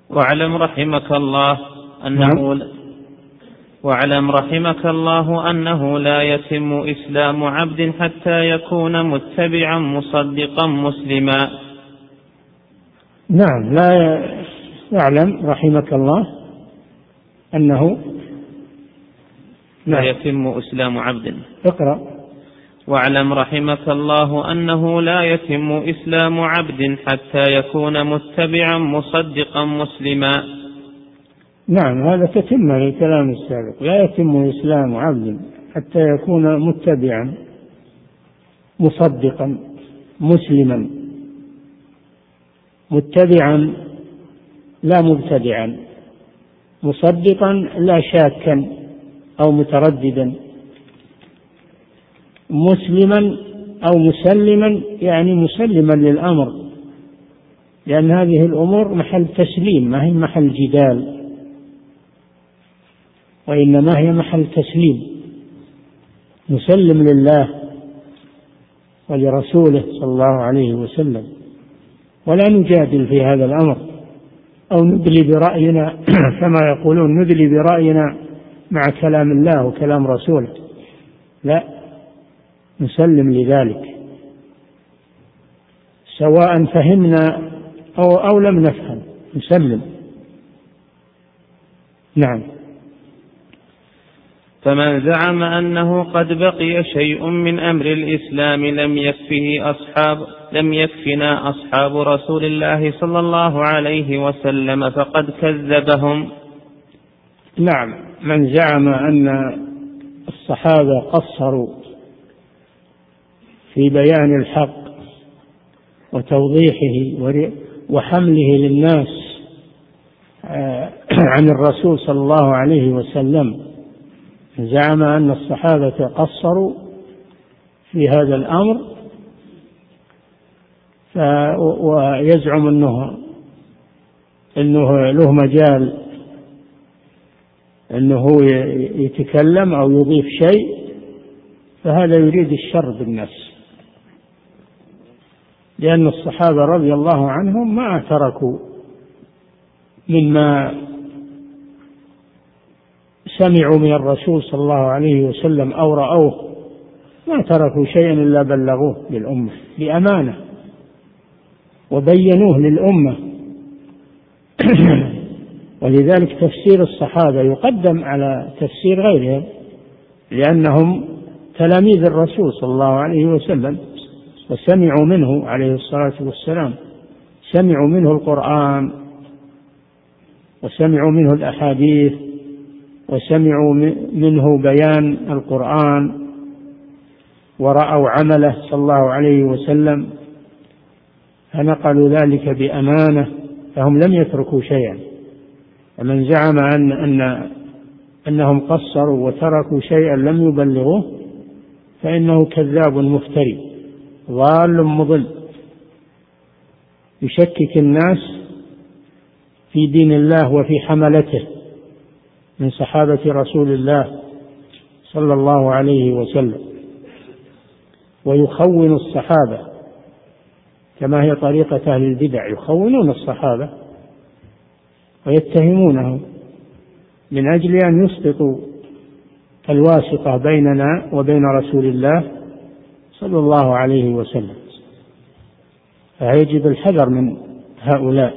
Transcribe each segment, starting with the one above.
واعلم رحمك الله أنه لا يتم إسلام عبد حتى يكون متبعا مصدقا مسلما. نعم، لا يعلم رحمك الله أنه لا يتم إسلام عبد. اقرأ. واعلم رحمك الله أنه لا يتم إسلام عبد حتى يكون متبعا مصدقا مسلما. نعم، هذا تتم للكلام السابق. لا يتم إسلام عبد حتى يكون متبعا مصدقا مسلما. متبعا لا مبتدعا، مصدقا لا شاكا أو مترددا، مسلما أو مسلما يعني مسلما للأمر، لأن هذه الأمور محل تسليم، ما هي محل جدال، وإنما هي محل تسليم. مسلم لله ولرسوله صلى الله عليه وسلم، ولا نجادل في هذا الأمر أو ندلي برأينا كما يقولون، ندلي برأينا مع كلام الله وكلام رسوله، لا، نسلم لذلك سواء فهمنا أو لم نفهم، نسلم. نعم. فمن زعم أنه قد بقي شيء من أمر الإسلام لم يكفنا أصحاب رسول الله صلى الله عليه وسلم فقد كذبهم. نعم، من زعم أن الصحابة قصروا في بيان الحق وتوضيحه وحمله للناس عن الرسول صلى الله عليه وسلم، زعم أن الصحابة قصروا في هذا الأمر، ويزعم أنه له مجال أنه يتكلم أو يضيف شيء، فهذا يريد الشر بالناس، لأن الصحابة رضي الله عنهم ما تركوا مما سمعوا من الرسول صلى الله عليه وسلم أو رأوه، ما تركوا شيئا إلا بلغوه للأمة بأمانة وبينوه للأمة. ولذلك تفسير الصحابة يقدم على تفسير غيرهم، لأنهم تلاميذ الرسول صلى الله عليه وسلم، وسمعوا منه عليه الصلاة والسلام، سمعوا منه القرآن، وسمعوا منه الأحاديث، وسمعوا منه بيان القرآن، ورأوا عمله صلى الله عليه وسلم، فنقلوا ذلك بأمانة، فهم لم يتركوا شيئا. ومن زعم أنهم قصروا وتركوا شيئا لم يبلغوه فإنه كذاب مفتري ضال مضل، يشكك الناس في دين الله وفي حملته من صحابة رسول الله صلى الله عليه وسلم، ويخون الصحابة كما هي طريقة أهل البدع، يخونون الصحابة ويتهمونهم من أجل أن يسقطوا الواسطة بيننا وبين رسول الله صلى الله عليه وسلم. فيجب الحذر من هؤلاء،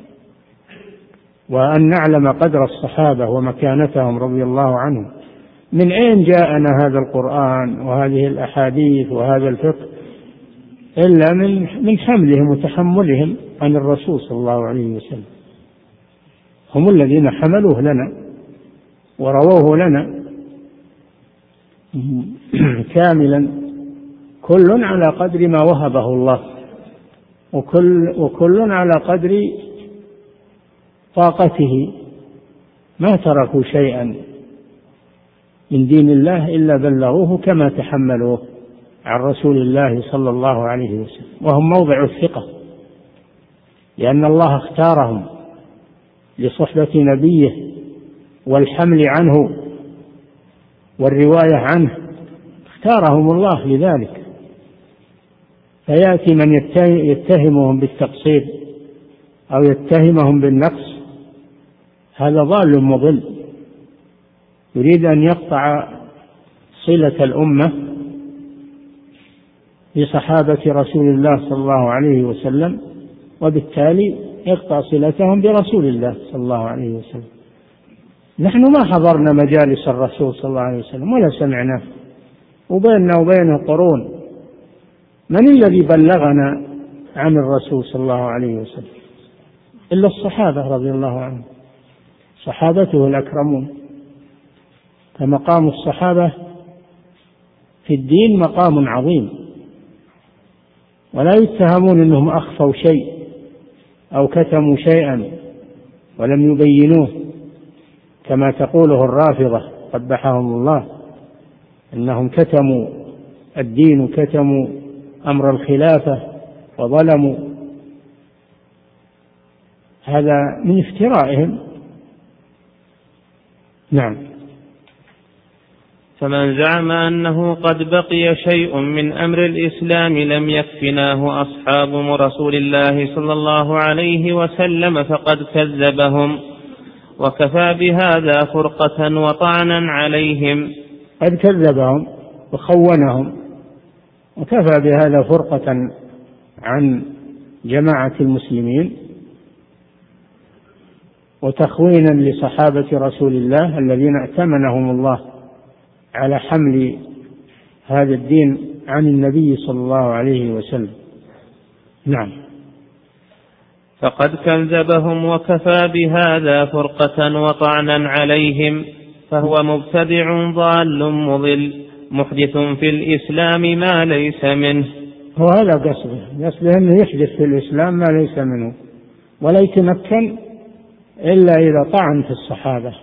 وأن نعلم قدر الصحابة ومكانتهم رضي الله عنهم. من أين جاءنا هذا القرآن وهذه الأحاديث وهذا الفقه إلا من حملهم وتحملهم عن الرسول صلى الله عليه وسلم، هم الذين حملوه لنا ورووه لنا كاملا، كل على قدر ما وهبه الله، وكل على قدر طاقته، ما تركوا شيئا من دين الله إلا بلغوه كما تحملوه عن رسول الله صلى الله عليه وسلم، وهم موضع الثقة، لأن الله اختارهم لصحبة نبيه والحمل عنه والرواية عنه، اختارهم الله لذلك. فيأتي من يتهمهم بالتقصير أو يتهمهم بالنقص هذا ضال مضل، يريد أن يقطع صلة الأمة بصحابة رسول الله صلى الله عليه وسلم، وبالتالي يقطع صلتهم برسول الله صلى الله عليه وسلم. نحن ما حضرنا مجالس الرسول صلى الله عليه وسلم ولا سمعناه، وبيننا وبينه قرون. من الذي بلغنا عن الرسول صلى الله عليه وسلم إلا الصحابة رضي الله عنهم، صحابته الأكرمون. فمقام الصحابة في الدين مقام عظيم، ولا يتهمون أنهم أخفوا شيء أو كتموا شيئا ولم يبينوه كما تقوله الرافضة قبحهم الله، أنهم كتموا الدين وكتموا أمر الخلافة وظلموا. هذا من افترائهم. نعم. فمن زعم أنه قد بقي شيء من أمر الإسلام لم يكفناه أصحاب رسول الله صلى الله عليه وسلم فقد كذبهم، وكفى بهذا فرقة وطعنا عليهم. قد كذبهم وخونهم، وكفى بهذا فرقة عن جماعة المسلمين وتخوينا لصحابة رسول الله الذين ائتمنهم الله على حمل هذا الدين عن النبي صلى الله عليه وسلم. نعم. فقد كذبهم وكفى بهذا فرقة وطعنا عليهم، فهو مبتدع ضال مضل محدث في الإسلام ما ليس منه. وهذا قصده أنه يحدث في الإسلام ما ليس منه، ولا يتمكن إلا إذا طعن في الصحابة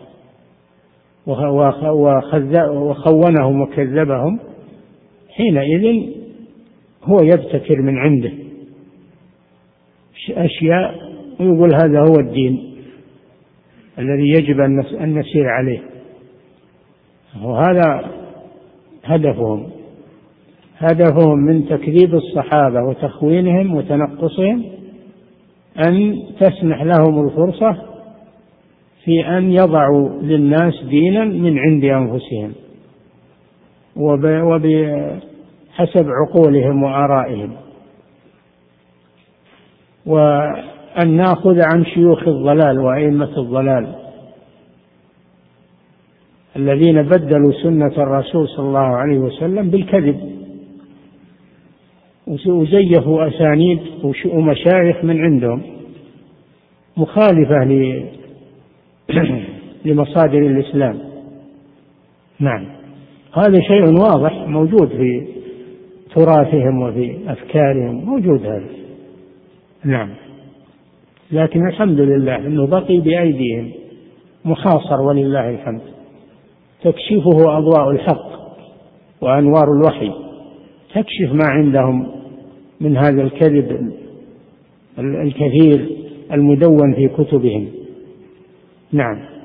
وخونهم وكذبهم، حينئذ هو يبتكر من عنده أشياء ويقول هذا هو الدين الذي يجب أن نسير عليه. وهذا هدفهم من تكذيب الصحابة وتخوينهم وتنقصهم، أن تسمح لهم الفرصة في أن يضعوا للناس دينا من عند أنفسهم وبحسب عقولهم وآرائهم، وأن نأخذ عن شيوخ الضلال وأئمة الضلال الذين بدلوا سنة الرسول صلى الله عليه وسلم بالكذب، وزيفوا أسانيد ومشايخ من عندهم مخالفة لمصادر الإسلام. نعم. هذا شيء واضح موجود في تراثهم وفي أفكارهم، موجود هذا. نعم. لكن الحمد لله أنه بقي بأيديهم محاصر ولله الحمد، تكشفه أضواء الحق وأنوار الوحي، تكشف ما عندهم من هذا الكذب الكثير المدون في كتبهم. نعم.